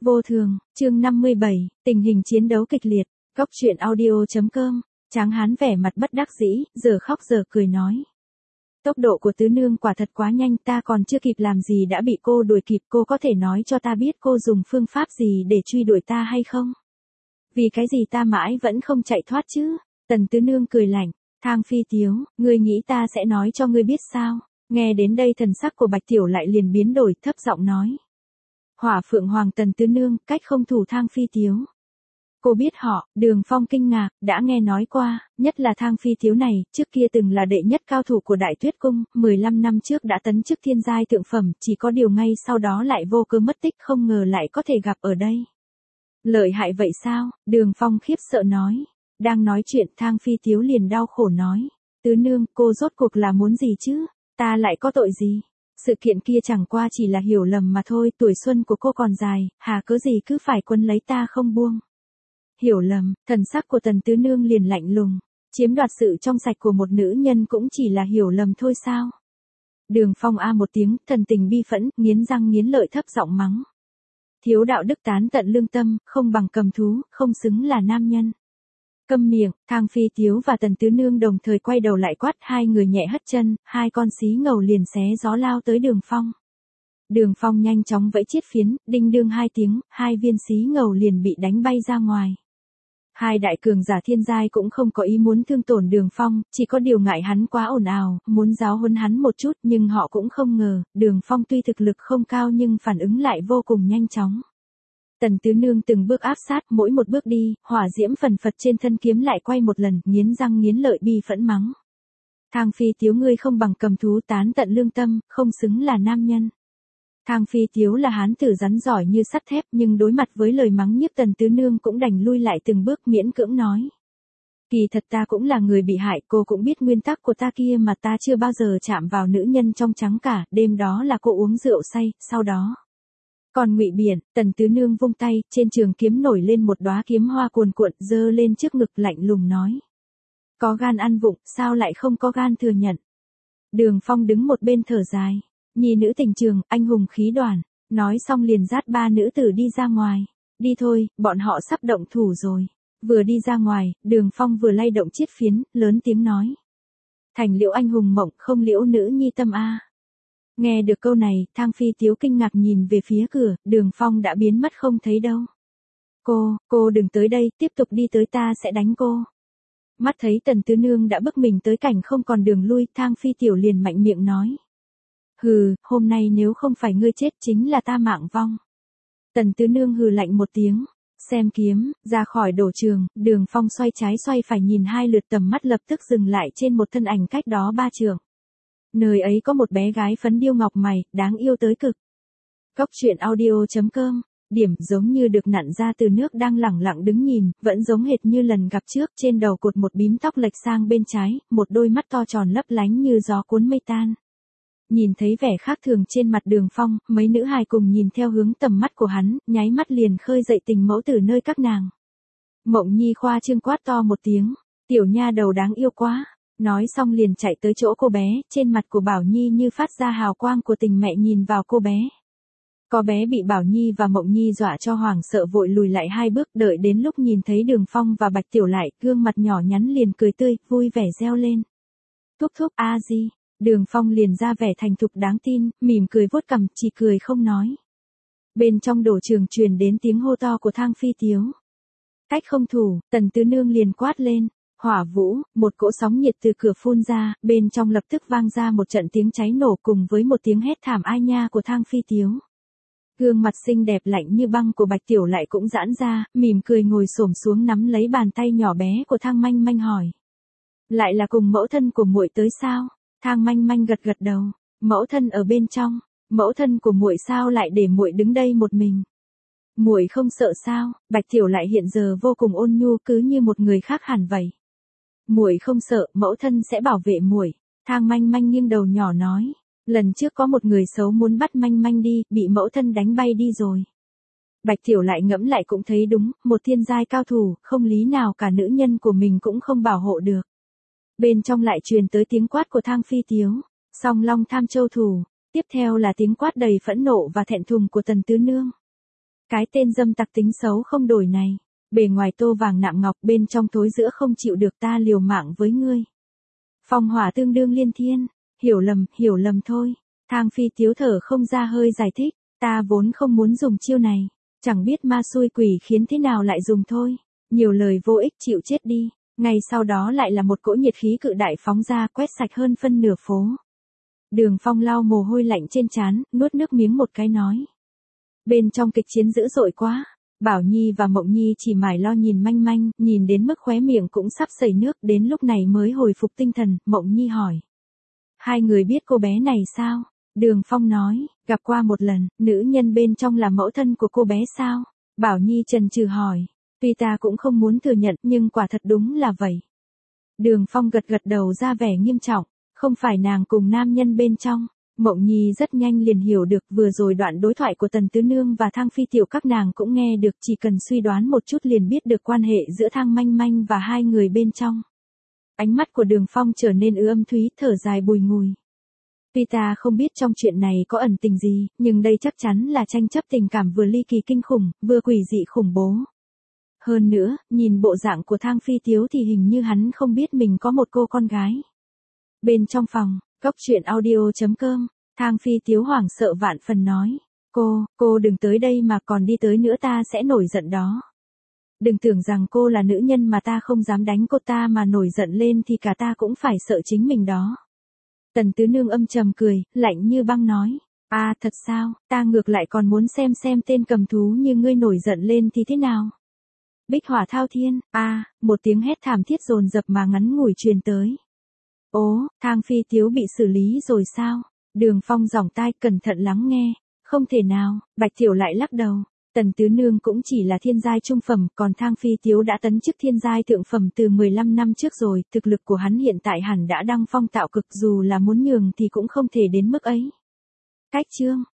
Vô thường, chương 57, tình hình chiến đấu kịch liệt, góc truyện audio.com, Tráng Hán vẻ mặt bất đắc dĩ, giờ khóc giờ cười nói. Tốc độ của tứ nương quả thật quá nhanh, ta còn chưa kịp làm gì đã bị cô đuổi kịp, cô có thể nói cho ta biết cô dùng phương pháp gì để truy đuổi ta hay không? Vì cái gì ta mãi vẫn không chạy thoát chứ? Tần tứ nương cười lạnh, Thang Phi Tiếu, ngươi nghĩ ta sẽ nói cho ngươi biết sao? Nghe đến đây thần sắc của Bạch Tiểu lại liền biến đổi, thấp giọng nói. Hỏa Phượng Hoàng Tần tứ nương, cách không thủ Thang Phi Tiếu. Cô biết họ, Đường Phong kinh ngạc, đã nghe nói qua, nhất là Thang Phi Tiếu này, trước kia từng là đệ nhất cao thủ của Đại Tuyết Cung, 15 năm trước đã tấn chức thiên giai thượng phẩm, chỉ có điều ngay sau đó lại vô cớ mất tích, không ngờ lại có thể gặp ở đây. Lợi hại vậy sao? Đường Phong khiếp sợ nói. Đang nói chuyện Thang Phi Tiếu liền đau khổ nói. Tứ nương, cô rốt cuộc là muốn gì chứ? Ta lại có tội gì? Sự kiện kia chẳng qua chỉ là hiểu lầm mà thôi, tuổi xuân của cô còn dài, hà cớ gì cứ phải quấn lấy ta không buông. Hiểu lầm, thần sắc của Tần tứ nương liền lạnh lùng, chiếm đoạt sự trong sạch của một nữ nhân cũng chỉ là hiểu lầm thôi sao? Đường Phong a một tiếng, thần tình bi phẫn, nghiến răng nghiến lợi thấp giọng mắng. Thiếu đạo đức tán tận lương tâm, không bằng cầm thú, không xứng là nam nhân. Câm miệng, Thang Phi Tiếu và Tần tứ nương đồng thời quay đầu lại quát, hai người nhẹ hất chân, hai con xí ngầu liền xé gió lao tới Đường Phong. Đường Phong nhanh chóng vẫy chiết phiến, đinh đương hai tiếng, hai viên xí ngầu liền bị đánh bay ra ngoài. Hai đại cường giả thiên giai cũng không có ý muốn thương tổn Đường Phong, chỉ có điều ngại hắn quá ồn ào, muốn giáo huấn hắn một chút, nhưng họ cũng không ngờ, Đường Phong tuy thực lực không cao nhưng phản ứng lại vô cùng nhanh chóng. Tần tứ nương từng bước áp sát, mỗi một bước đi, hỏa diễm phần phật trên thân kiếm lại quay một lần, nghiến răng nghiến lợi bi phẫn mắng. Thang Phi Tiếu, ngươi không bằng cầm thú, tán tận lương tâm, không xứng là nam nhân. Thang Phi Tiếu là hán tử rắn giỏi như sắt thép, nhưng đối mặt với lời mắng nhiếc Tần tứ nương cũng đành lui lại từng bước, miễn cưỡng nói. Kỳ thật ta cũng là người bị hại, cô cũng biết nguyên tắc của ta kia mà, ta chưa bao giờ chạm vào nữ nhân trong trắng cả, đêm đó là cô uống rượu say, sau đó. Còn ngụy biện, Tần tứ nương vung tay, trên trường kiếm nổi lên một đóa kiếm hoa cuồn cuộn, giơ lên trước ngực lạnh lùng nói. Có gan ăn vụng, sao lại không có gan thừa nhận? Đường Phong đứng một bên thở dài. Nhi nữ tình trường, anh hùng khí đoàn. Nói xong liền dắt ba nữ tử đi ra ngoài. Đi thôi, bọn họ sắp động thủ rồi. Vừa đi ra ngoài, Đường Phong vừa lay động chiết phiến, lớn tiếng nói. Thành liễu anh hùng mộng, không liễu nữ nhi tâm a. Nghe được câu này, Thang Phi Tiếu kinh ngạc nhìn về phía cửa, Đường Phong đã biến mất không thấy đâu. Cô đừng tới đây, tiếp tục đi tới ta sẽ đánh cô. Mắt thấy Tần tứ nương đã bức mình tới cảnh không còn đường lui, Thang Phi Tiểu liền mạnh miệng nói. Hừ, hôm nay nếu không phải ngươi chết chính là ta mạng vong. Tần tứ nương hừ lạnh một tiếng, xem kiếm, ra khỏi đổ trường, Đường Phong xoay trái xoay phải nhìn hai lượt, tầm mắt lập tức dừng lại trên một thân ảnh cách đó 3 trượng. Nơi ấy có một bé gái phấn điêu ngọc mày, đáng yêu tới cực. Góc truyện audio.com, điểm giống như được nặn ra từ nước đang lẳng lặng đứng nhìn, vẫn giống hệt như lần gặp trước, trên đầu cột một bím tóc lệch sang bên trái, một đôi mắt to tròn lấp lánh như gió cuốn mây tan. Nhìn thấy vẻ khác thường trên mặt Đường Phong, mấy nữ hài cùng nhìn theo hướng tầm mắt của hắn, nháy mắt liền khơi dậy tình mẫu tử nơi các nàng. Mộng Nhi khoa trương quát to một tiếng, tiểu nha đầu đáng yêu quá. Nói xong liền chạy tới chỗ cô bé, trên mặt của Bảo Nhi như phát ra hào quang của tình mẹ nhìn vào cô bé. Có bé bị Bảo Nhi và Mộng Nhi dọa cho hoảng sợ vội lùi lại 2 bước, đợi đến lúc nhìn thấy Đường Phong và Bạch Tiểu lại, gương mặt nhỏ nhắn liền cười tươi, vui vẻ reo lên. Thúc thúc a di. Đường Phong liền ra vẻ thành thục đáng tin, mỉm cười vuốt cằm, chỉ cười không nói. Bên trong đổ trường truyền đến tiếng hô to của Thang Phi Tiếu. Cách không thủ, Tần tứ nương liền quát lên. Hỏa vũ, một cỗ sóng nhiệt từ cửa phun ra, bên trong lập tức vang ra một trận tiếng cháy nổ cùng với một tiếng hét thảm ai nha của Thang Phi Tiếu. Gương mặt xinh đẹp lạnh như băng của Bạch Tiểu lại cũng giãn ra, mỉm cười ngồi xổm xuống nắm lấy bàn tay nhỏ bé của Thang Manh Manh hỏi. Lại là cùng mẫu thân của muội tới sao? Thang Manh Manh gật gật đầu, mẫu thân ở bên trong, mẫu thân của muội sao lại để muội đứng đây một mình? Muội không sợ sao? Bạch Tiểu lại hiện giờ vô cùng ôn nhu, cứ như một người khác hẳn vậy. Muội không sợ, mẫu thân sẽ bảo vệ muội. Thang Manh Manh nghiêng đầu nhỏ nói, lần trước có một người xấu muốn bắt Manh Manh đi, bị mẫu thân đánh bay đi rồi. Bạch Tiểu lại ngẫm lại cũng thấy đúng, một thiên giai cao thủ, không lý nào cả nữ nhân của mình cũng không bảo hộ được. Bên trong lại truyền tới tiếng quát của Thang Phi Tiếu, Song Long tham châu thủ, tiếp theo là tiếng quát đầy phẫn nộ và thẹn thùng của Tần tứ nương. Cái tên dâm tặc tính xấu không đổi này. Bề ngoài tô vàng nạm ngọc, bên trong thối giữa không chịu được, ta liều mạng với ngươi. Phong hỏa tương đương liên thiên. Hiểu lầm thôi. Thang Phi Tiếu thở không ra hơi giải thích. Ta vốn không muốn dùng chiêu này. Chẳng biết ma xui quỷ khiến thế nào lại dùng thôi. Nhiều lời vô ích, chịu chết đi. Ngay sau đó lại là một cỗ nhiệt khí cự đại phóng ra, quét sạch hơn phân nửa phố. Đường Phong lau mồ hôi lạnh trên trán, nuốt nước miếng một cái nói. Bên trong kịch chiến dữ dội quá. Bảo Nhi và Mộng Nhi chỉ mải lo nhìn manh manh, nhìn đến mức khóe miệng cũng sắp sẩy nước, đến lúc này mới hồi phục tinh thần. Mộng Nhi hỏi. Hai người biết cô bé này sao? Đường Phong nói, gặp qua một lần. Nữ nhân bên trong là mẫu thân của cô bé sao? Bảo Nhi chần chừ hỏi. Tuy ta cũng không muốn thừa nhận, nhưng quả thật đúng là vậy. Đường Phong gật gật đầu ra vẻ nghiêm trọng. Không phải nàng cùng nam nhân bên trong. Mộng Nhi rất nhanh liền hiểu được, vừa rồi đoạn đối thoại của Tần Tứ Nương và Thang Phi Tiểu các nàng cũng nghe được, chỉ cần suy đoán một chút liền biết được quan hệ giữa Thang Manh Manh và hai người bên trong. Ánh mắt của Đường Phong trở nên âm thúy, thở dài bùi ngùi. Tuy ta không biết trong chuyện này có ẩn tình gì, nhưng đây chắc chắn là tranh chấp tình cảm vừa ly kỳ kinh khủng, vừa quỷ dị khủng bố. Hơn nữa, nhìn bộ dạng của Thang Phi Tiếu thì hình như hắn không biết mình có một cô con gái. Bên trong phòng, Cốc Truyện Audio.com, Thang Phi Tiếu hoảng sợ vạn phần nói. Cô đừng tới đây mà còn đi tới nữa ta sẽ nổi giận đó. Đừng tưởng rằng cô là nữ nhân mà ta không dám đánh cô, ta mà nổi giận lên thì cả ta cũng phải sợ chính mình đó. Tần Tứ Nương âm trầm cười, lạnh như băng nói. À thật sao, ta ngược lại còn muốn xem tên cầm thú như ngươi nổi giận lên thì thế nào. Bích hỏa thao thiên, một tiếng hét thảm thiết dồn dập mà ngắn ngủi truyền tới. Ố, Thang Phi Tiếu bị xử lý rồi sao? Đường Phong giỏng tai cẩn thận lắng nghe. Không thể nào, Bạch Tiểu lại lắc đầu. Tần Tứ Nương cũng chỉ là thiên giai trung phẩm, còn Thang Phi Tiếu đã tấn chức thiên giai thượng phẩm từ 15 năm trước rồi, thực lực của hắn hiện tại hẳn đã đăng phong tạo cực, dù là muốn nhường thì cũng không thể đến mức ấy. Cách chương